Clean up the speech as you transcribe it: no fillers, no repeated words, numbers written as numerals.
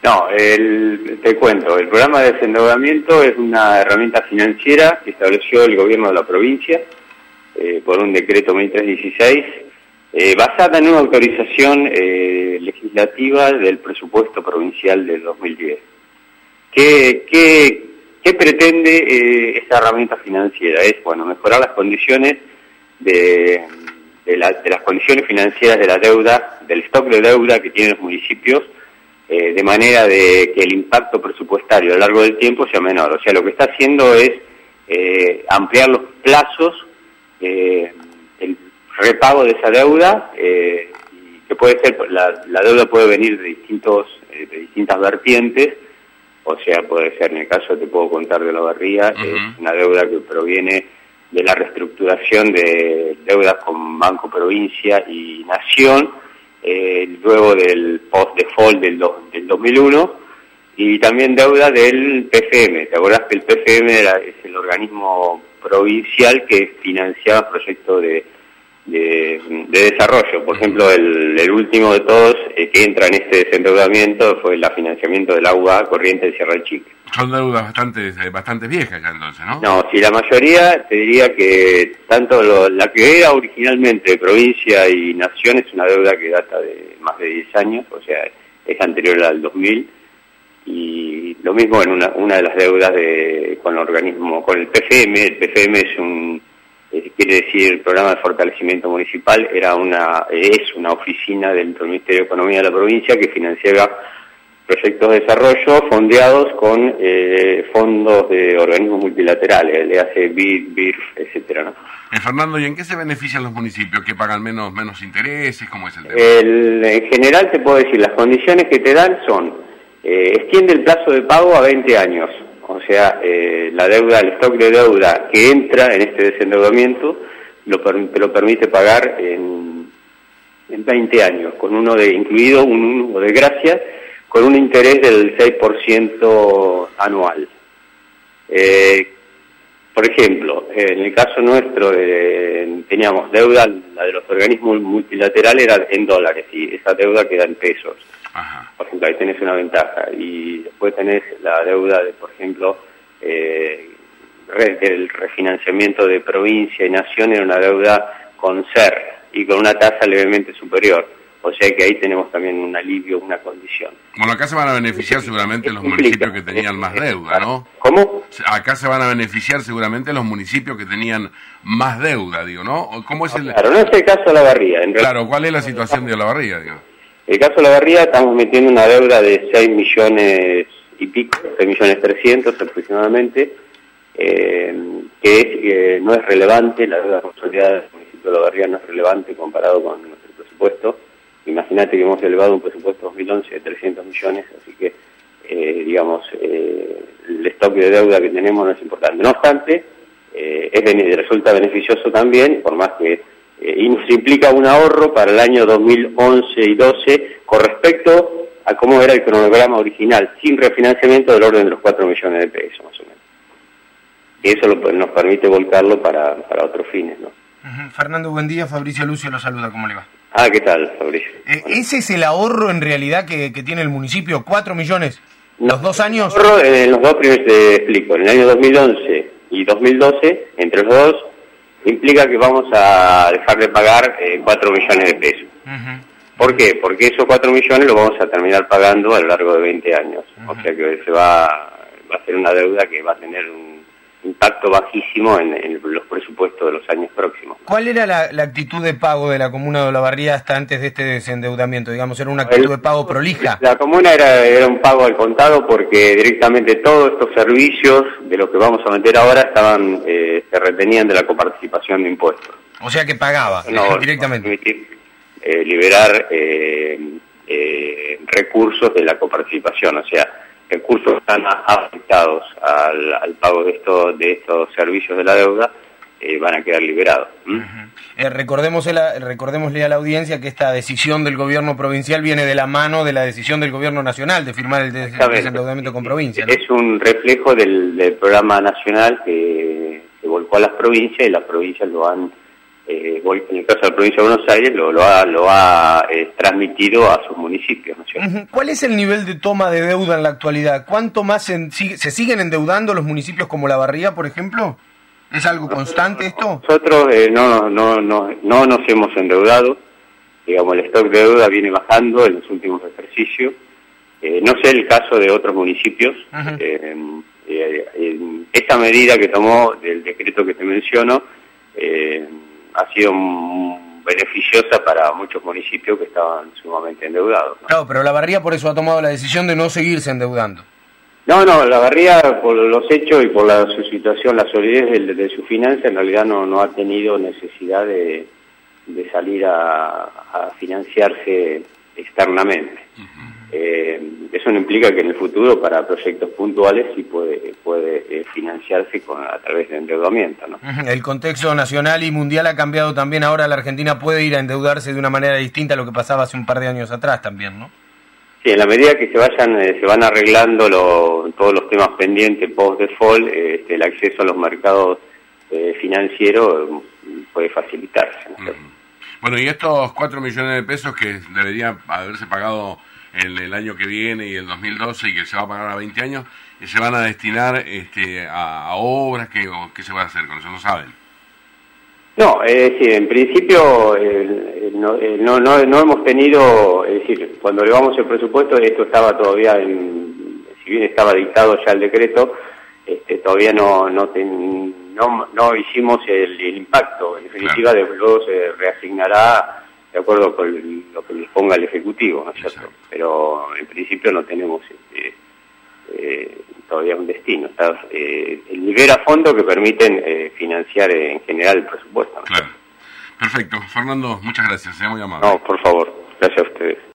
No, te cuento, el programa de desendeudamiento es una herramienta financiera que estableció el gobierno de la provincia por un decreto 1316, basada en una autorización legislativa del presupuesto provincial del 2010. ¿Qué pretende esta herramienta financiera? Es, mejorar las condiciones de las condiciones financieras de la deuda, del stock de deuda que tienen los municipios, de manera de que el impacto presupuestario a lo largo del tiempo sea menor. O sea, lo que está haciendo es ampliar los plazos, el repago de esa deuda, y que puede ser, la deuda puede venir de distintas vertientes. O sea, puede ser, en el caso te puedo contar de Olavarría, es una deuda que proviene de la reestructuración de deudas con Banco Provincia y Nación, luego del post-default del 2001, y también deuda del PFM. ¿Te acordás que el PFM es el organismo provincial que financiaba proyectos de desarrollo? Por ejemplo, el último de todos que entra en este desendeudamiento fue el financiamiento del agua corriente de Sierra del Chique. Son deudas bastante viejas ya entonces, ¿no? No, si la mayoría, te diría que tanto la que era originalmente de provincia y nación es una deuda que data de más de 10 años, o sea, es anterior al 2000, y lo mismo en una de las deudas con el PFM. El PFM quiere decir Programa de Fortalecimiento Municipal, es una oficina dentro del Ministerio de Economía de la provincia que financiaba proyectos de desarrollo fondeados con fondos de organismos multilaterales, el EAC, BID, BIRF, etcétera, ¿no? Fernando, ¿y en qué se benefician los municipios? ¿Que pagan menos intereses? ¿Cómo es el tema? En general te puedo decir, las condiciones que te dan son, extiende el plazo de pago a 20 años, o sea, la deuda, el stock de deuda que entra en este desendeudamiento te lo permite pagar en 20 años, con incluido uno de gracia, con un interés del 6% anual. Por ejemplo, en el caso nuestro teníamos deuda, la de los organismos multilaterales era en dólares y esa deuda queda en pesos. Ajá. Por ejemplo, ahí tenés una ventaja. Y después tenés la deuda de, por ejemplo, el refinanciamiento de provincia y nación, era una deuda con SER y con una tasa levemente superior. O sea que ahí tenemos también un alivio, una condición. Bueno, acá se van a beneficiar seguramente los municipios que tenían más deuda, ¿no? ¿Cómo? Acá se van a beneficiar seguramente los municipios que tenían más deuda, digo, ¿no? ¿Cómo es Claro, no es el caso de Olavarría. Claro, ¿cuál es la situación de Olavarría, digo? En el caso de Olavarría estamos metiendo una deuda de 6 millones y pico, 6.300.000 aproximadamente, que no es relevante, la deuda consolidada del municipio de Olavarría no es relevante comparado con nuestro presupuesto. Imagínate que hemos elevado un presupuesto 2011 de 300 millones, así que, el stock de deuda que tenemos no es importante. No obstante, resulta beneficioso también, por más que y nos implica un ahorro para el año 2011 y 12 con respecto a cómo era el cronograma original, sin refinanciamiento del orden de los 4 millones de pesos, más o menos. Y eso nos permite volcarlo para otros fines, ¿no? Fernando, buen día. Fabricio Lucio lo saluda. ¿Cómo le va? ¿Qué tal, Fabricio? ¿Ese es el ahorro en realidad que tiene el municipio? ¿4 millones? ¿Los 2 años? El ahorro en los dos primeros, te explico. En el año 2011 y 2012, entre los dos, implica que vamos a dejar de pagar 4 millones de pesos. ¿Por qué? Porque esos 4 millones los vamos a terminar pagando a lo largo de 20 años. O sea que va a ser una deuda que va a tener un impacto bajísimo en los presupuestos de los años próximos. ¿Cuál era la actitud de pago de la comuna de Olavarría hasta antes de este desendeudamiento? Digamos, ¿era una actitud de pago prolija? La comuna era un pago al contado porque directamente todos estos servicios de los que vamos a meter ahora se retenían de la coparticipación de impuestos. O sea que pagaba directamente. Liberar recursos de la coparticipación, o sea, recursos que están afectados al pago de estos servicios de la deuda van a quedar liberados. Recordémosle a la audiencia que esta decisión del gobierno provincial viene de la mano de la decisión del gobierno nacional de firmar el desendeudamiento con provincia, ¿no? Es un reflejo del programa nacional que volcó a las provincias y las provincias lo han en el caso de la provincia de Buenos Aires, lo ha transmitido a sus municipios, ¿no es cierto? ¿Cuál es el nivel de toma de deuda en la actualidad? ¿Cuánto más se siguen endeudando los municipios como La Barría, por ejemplo? ¿Es algo constante esto? Nosotros no nos hemos endeudado. Digamos, el stock de deuda viene bajando en los últimos ejercicios. No sé el caso de otros municipios. Esta medida que tomó del decreto que te menciono ha sido beneficiosa para muchos municipios que estaban sumamente endeudados, ¿no? Claro, pero La Barría por eso ha tomado la decisión de no seguirse endeudando. No, La Barría, por los hechos y por su situación, la solidez de su finanza, en realidad no ha tenido necesidad de salir a financiarse externamente. Eso no implica que en el futuro, para proyectos puntuales, sí puede financiarse a través de endeudamiento, ¿no? El contexto nacional y mundial ha cambiado también. Ahora la Argentina puede ir a endeudarse de una manera distinta a lo que pasaba hace un par de años atrás también, ¿no? Sí, en la medida que se van arreglando todos los temas pendientes post-default, el acceso a los mercados financieros puede facilitarse, ¿no? Bueno, y estos 4 millones de pesos que deberían haberse pagado en el año que viene y el 2012 y que se va a pagar a 20 años, se van a destinar a obras que se va a hacer, con eso no saben. No, es decir, en principio no hemos tenido, es decir, cuando elevamos el presupuesto, esto estaba todavía si bien estaba dictado ya el decreto, todavía no hicimos el impacto. En definitiva, luego se reasignará de acuerdo con lo que disponga el Ejecutivo, ¿no es cierto? Pero en principio no tenemos todavía un destino. El libera fondos que permiten financiar en general el presupuesto, ¿no? Claro. Perfecto. Fernando, muchas gracias. Muy amable. No, por favor. Gracias a ustedes.